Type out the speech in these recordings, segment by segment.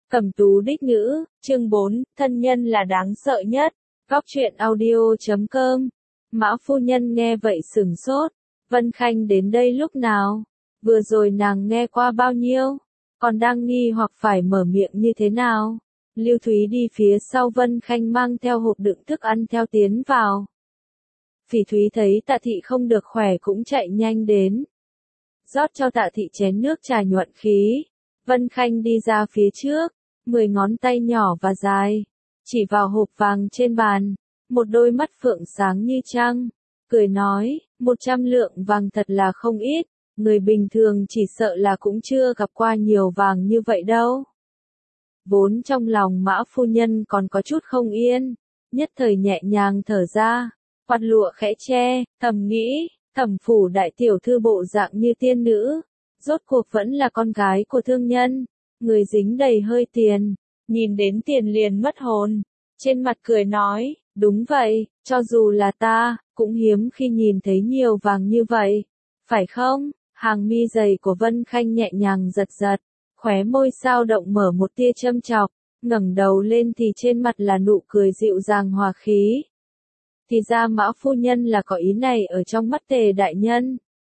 Cẩm tú đích nữ, chương 4, thân nhân là đáng sợ nhất. Góc truyện audio.com. Mã phu nhân nghe vậy sửng sốt. Vân Khanh đến đây lúc nào? Vừa rồi nàng nghe qua bao nhiêu? Còn đang nghi hoặc phải mở miệng như thế nào? Lưu Thúy đi phía sau Vân Khanh mang theo hộp đựng thức ăn theo tiến vào. Phỉ Thúy thấy Tạ Thị không được khỏe cũng chạy nhanh đến. Rót cho Tạ Thị chén nước trà nhuận khí. Vân Khanh đi ra phía trước, 10 ngón tay nhỏ và dài, chỉ vào hộp vàng trên bàn, một đôi mắt phượng sáng như trăng, cười nói, 100 lượng vàng thật là không ít, người bình thường chỉ sợ là cũng chưa gặp qua nhiều vàng như vậy đâu. Vốn trong lòng Mã phu nhân còn có chút không yên, nhất thời nhẹ nhàng thở ra, quạt lụa khẽ che, thầm nghĩ, Thẩm phủ đại tiểu thư bộ dạng như tiên nữ, rốt cuộc vẫn là con gái của thương nhân, người dính đầy hơi tiền, nhìn đến tiền liền mất hồn, trên mặt cười nói, đúng vậy, cho dù là ta, cũng hiếm khi nhìn thấy nhiều vàng như vậy, phải không? Hàng mi dày của Vân Khanh nhẹ nhàng giật giật, khóe môi sao động mở một tia châm chọc, ngẩng đầu lên thì trên mặt là nụ cười dịu dàng hòa khí. Thì ra Mã phu nhân là có ý này ở trong mắt Tề đại nhân.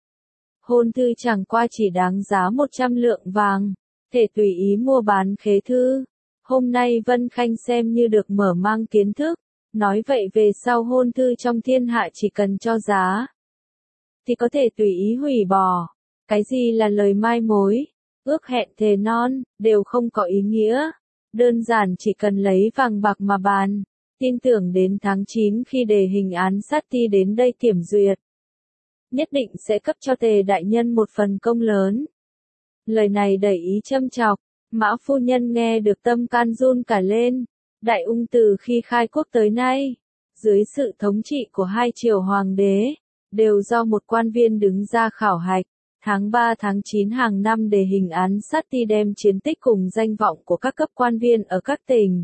Hôn thư chẳng qua chỉ đáng giá 100 lượng vàng, thể tùy ý mua bán khế thư. Hôm nay Vân Khanh xem như được mở mang kiến thức, nói vậy về sau hôn thư trong thiên hạ chỉ cần cho giá, thì có thể tùy ý hủy bỏ. Cái gì là lời mai mối, ước hẹn thề non, đều không có ý nghĩa. Đơn giản chỉ cần lấy vàng bạc mà bàn. Tin tưởng đến tháng 9 khi đề hình án sát ti đến đây kiểm duyệt, nhất định sẽ cấp cho Tề đại nhân một phần công lớn. Lời này đầy ý châm chọc, Mã phu nhân nghe được tâm can run cả lên. Đại Ung từ khi khai quốc tới nay, dưới sự thống trị của hai triều hoàng đế, đều do một quan viên đứng ra khảo hạch. Tháng 3 tháng 9 hàng năm đề hình án sát ti đem chiến tích cùng danh vọng của các cấp quan viên ở các tỉnh,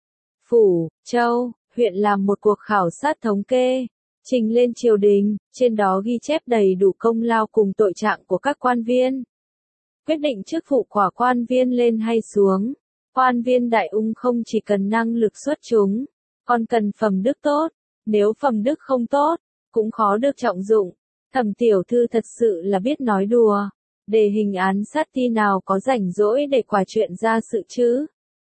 phủ, châu, huyện làm một cuộc khảo sát thống kê, trình lên triều đình, trên đó ghi chép đầy đủ công lao cùng tội trạng của các quan viên. Quyết định chức vụ của quan viên lên hay xuống. Quan viên Đại Ung không chỉ cần năng lực xuất chúng, còn cần phẩm đức tốt, nếu phẩm đức không tốt, cũng khó được trọng dụng. Thẩm tiểu thư thật sự là biết nói đùa, đề hình án sát ti nào có rảnh rỗi để quả chuyện ra sự chứ.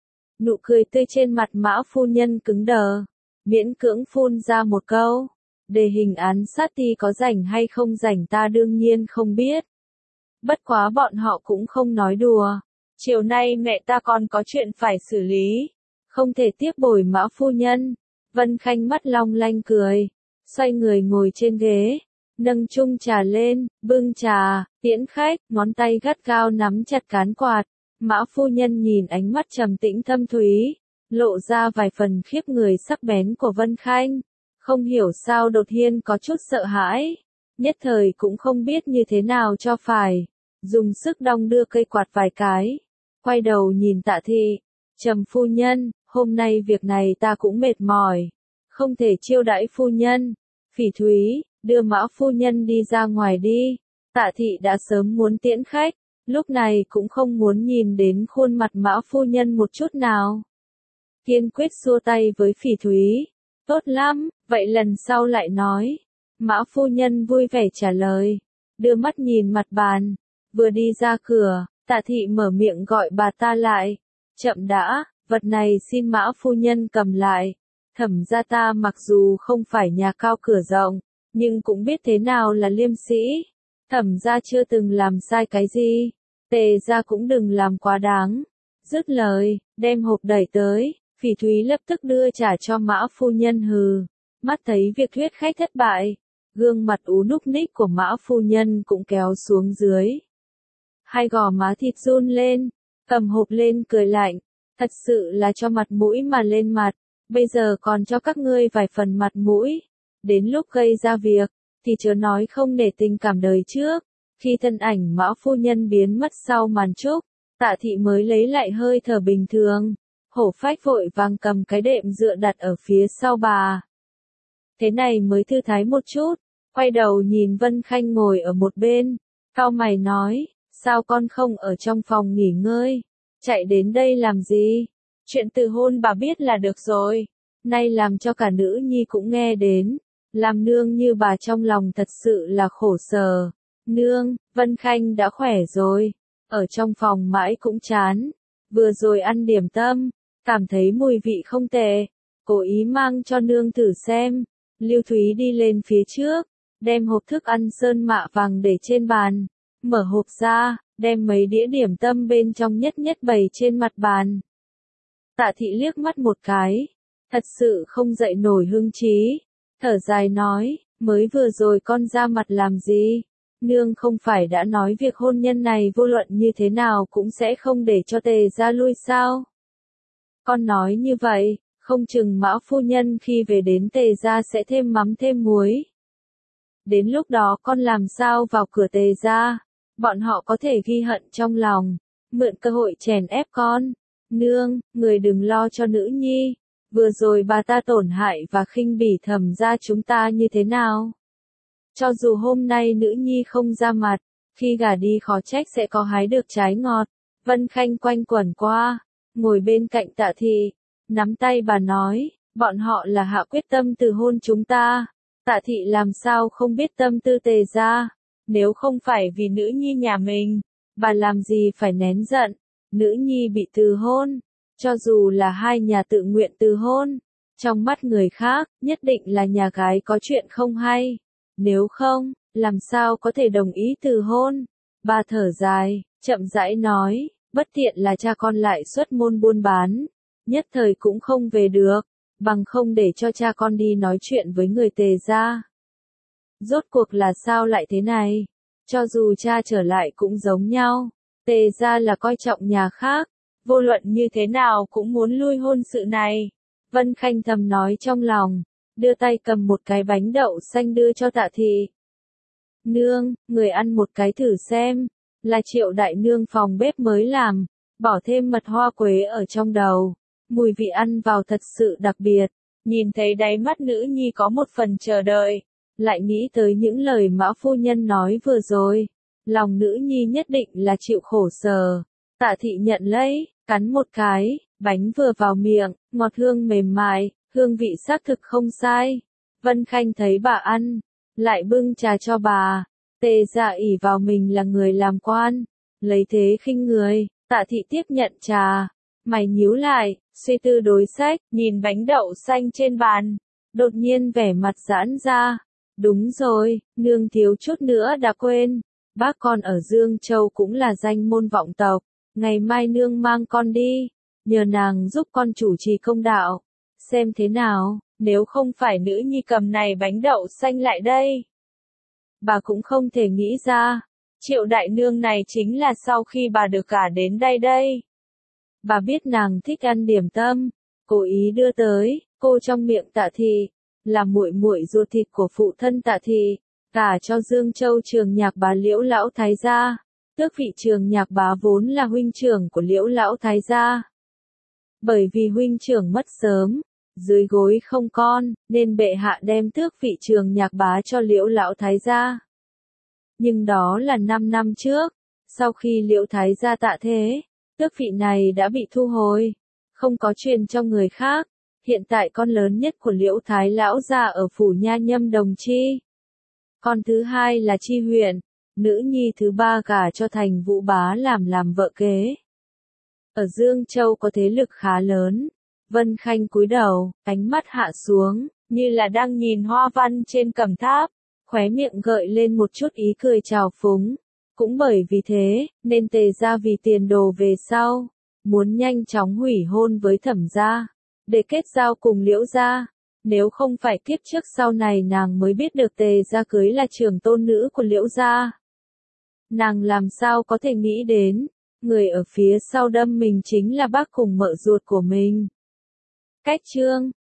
Nụ cười tươi trên mặt Mã phu nhân cứng đờ, miễn cưỡng phun ra một câu, đề hình án sát ti có rảnh hay không rảnh ta đương nhiên không biết. Bất quá bọn họ cũng không nói đùa, chiều nay mẹ ta còn có chuyện phải xử lý, không thể tiếp bồi Mã phu nhân. Vân Khanh mắt long lanh cười, xoay người ngồi trên ghế, nâng chung trà lên, bưng trà, tiễn khách, ngón tay gắt gao nắm chặt cán quạt. Mã phu nhân nhìn ánh mắt trầm tĩnh thâm thúy, lộ ra vài phần khiếp người sắc bén của Vân Khanh, không hiểu sao đột nhiên có chút sợ hãi, nhất thời cũng không biết như thế nào cho phải, dùng sức đong đưa cây quạt vài cái, quay đầu nhìn Tạ Thị, trầm phu nhân, hôm nay việc này ta cũng mệt mỏi, không thể chiêu đãi phu nhân. Phỉ Thúy, đưa Mã phu nhân đi ra ngoài đi. Tạ Thị đã sớm muốn tiễn khách, lúc này cũng không muốn nhìn đến khuôn mặt Mã phu nhân một chút nào. Kiên quyết xua tay với Phỉ Thúy, tốt lắm, vậy lần sau lại nói. Mã phu nhân vui vẻ trả lời, đưa mắt nhìn mặt bàn, vừa đi ra cửa, Tạ Thị mở miệng gọi bà ta lại, chậm đã, vật này xin Mã phu nhân cầm lại. Thẩm gia ta mặc dù không phải nhà cao cửa rộng, nhưng cũng biết thế nào là liêm sĩ. Thẩm gia chưa từng làm sai cái gì, Tề gia cũng đừng làm quá đáng. Dứt lời, đem hộp đẩy tới, Phỉ Thúy lập tức đưa trả cho Mã phu nhân hừ. Mắt thấy việc thuyết khách thất bại, gương mặt ú núc ních của Mã phu nhân cũng kéo xuống dưới. Hai gò má thịt run lên, cầm hộp lên cười lạnh, thật sự là cho mặt mũi mà lên mặt, bây giờ còn cho các ngươi vài phần mặt mũi. Đến lúc gây ra việc, thì chớ nói không nể tình cảm đời trước. Khi thân ảnh Mã phu nhân biến mất sau màn trúc, Tạ Thị mới lấy lại hơi thở bình thường. Hổ phách vội vàng cầm cái đệm dựa đặt ở phía sau bà. Thế này mới thư thái một chút, quay đầu nhìn Vân Khanh ngồi ở một bên, cau mày nói, sao con không ở trong phòng nghỉ ngơi, Chạy đến đây làm gì? Chuyện từ hôn bà biết là được rồi. Nay làm cho cả nữ nhi cũng nghe đến. Làm nương như bà trong lòng thật sự là khổ sở. Nương, Vân Khanh đã khỏe rồi. Ở trong phòng mãi cũng chán. Vừa rồi ăn điểm tâm, cảm thấy mùi vị không tệ. Cố ý mang cho nương thử xem. Lưu Thúy đi lên phía trước, đem hộp thức ăn sơn mạ vàng để trên bàn. Mở hộp ra, đem mấy đĩa điểm tâm bên trong nhất nhất bày trên mặt bàn. Tạ thị liếc mắt một cái, thật sự không dậy nổi hưng trí, thở dài nói, mới vừa rồi con ra mặt làm gì? Nương không phải đã nói việc hôn nhân này vô luận như thế nào cũng sẽ không để cho Tề gia lui sao? Con nói như vậy, không chừng Mã phu nhân khi về đến Tề gia sẽ thêm mắm thêm muối. Đến lúc đó con làm sao vào cửa Tề gia? Bọn họ có thể ghi hận trong lòng, mượn cơ hội chèn ép con. Nương, người đừng lo cho nữ nhi. Vừa rồi bà ta tổn hại và khinh bỉ Thẩm gia chúng ta như thế nào? Cho dù hôm nay nữ nhi không ra mặt, khi gả đi khó trách sẽ có hái được trái ngọt. Vân Khanh quanh quẩn qua, ngồi bên cạnh Tạ thị, nắm tay bà nói, bọn họ là hạ quyết tâm từ hôn chúng ta. Tạ thị làm sao không biết tâm tư Tề gia? Nếu không phải vì nữ nhi nhà mình, bà làm gì phải nén giận? Nữ nhi bị từ hôn, cho dù là hai nhà tự nguyện từ hôn, trong mắt người khác, nhất định là nhà gái có chuyện không hay. Nếu không, làm sao có thể đồng ý từ hôn? Bà thở dài, chậm rãi nói, bất tiện là cha con lại xuất môn buôn bán, nhất thời cũng không về được, bằng không để cho cha con đi nói chuyện với người Tề gia. Rốt cuộc là sao lại thế này? Cho dù cha trở lại cũng giống nhau, Tề gia là coi trọng nhà khác, vô luận như thế nào cũng muốn lui hôn sự này. Vân Khanh thầm nói trong lòng, đưa tay cầm một cái bánh đậu xanh đưa cho Tạ thị. Nương, người ăn một cái thử xem, là Triệu đại nương phòng bếp mới làm, bỏ thêm mật hoa quế ở trong đầu, mùi vị ăn vào thật sự đặc biệt. Nhìn thấy đáy mắt nữ nhi có một phần chờ đợi, lại nghĩ tới những lời Mã phu nhân nói vừa rồi, lòng nữ nhi nhất định là chịu khổ sở. Tạ thị nhận lấy, cắn một cái, bánh vừa vào miệng, ngọt hương mềm mại, hương vị xác thực không sai. Vân Khanh thấy bà ăn, lại bưng trà cho bà. Tề gia ỷ vào mình là người làm quan, lấy thế khinh người. Tạ thị tiếp nhận trà, mày nhíu lại, suy tư đối sách, nhìn bánh đậu xanh trên bàn, đột nhiên vẻ mặt giãn ra. Đúng rồi, nương thiếu chút nữa đã quên, bác con ở Dương Châu cũng là danh môn vọng tộc, ngày mai nương mang con đi, nhờ nàng giúp con chủ trì công đạo, xem thế nào, nếu không phải nữ nhi cầm này bánh đậu xanh lại đây. Bà cũng không thể nghĩ ra, Triệu đại nương này chính là sau khi bà được gả đến đây. Bà biết nàng thích ăn điểm tâm, cố ý đưa tới, cô trong miệng Tạ thị, là muội muội ruột thịt của phụ thân Tạ thị, gả cho Dương Châu Trường Nhạc Bá Liễu lão thái gia. Tước vị Trường Nhạc Bá vốn là huynh trưởng của Liễu lão thái gia. Bởi vì huynh trưởng mất sớm, dưới gối không con, nên bệ hạ đem tước vị Trường Nhạc Bá cho Liễu lão thái gia. Nhưng đó là 5 năm trước, sau khi Liễu thái gia tạ thế, tước vị này đã bị thu hồi, không có truyền cho người khác. Hiện tại con lớn nhất của Liễu thái lão gia ở phủ Nha Nhâm Đồng Chi. Con thứ hai là Chi huyện, nữ nhi thứ ba gả cho Thành Vũ Bá làm vợ kế. Ở Dương Châu có thế lực khá lớn. Vân Khanh cúi đầu, ánh mắt hạ xuống, như là đang nhìn hoa văn trên cẩm tháp, khóe miệng gợi lên một chút ý cười trào phúng. Cũng bởi vì thế, nên Tề gia vì tiền đồ về sau, muốn nhanh chóng hủy hôn với Thẩm gia, để kết giao cùng Liễu gia. Nếu không phải kiếp trước sau này nàng mới biết được Tề gia cưới là trưởng tôn nữ của Liễu gia. Nàng làm sao có thể nghĩ đến, người ở phía sau đâm mình chính là bác cùng mợ ruột của mình. Cách chương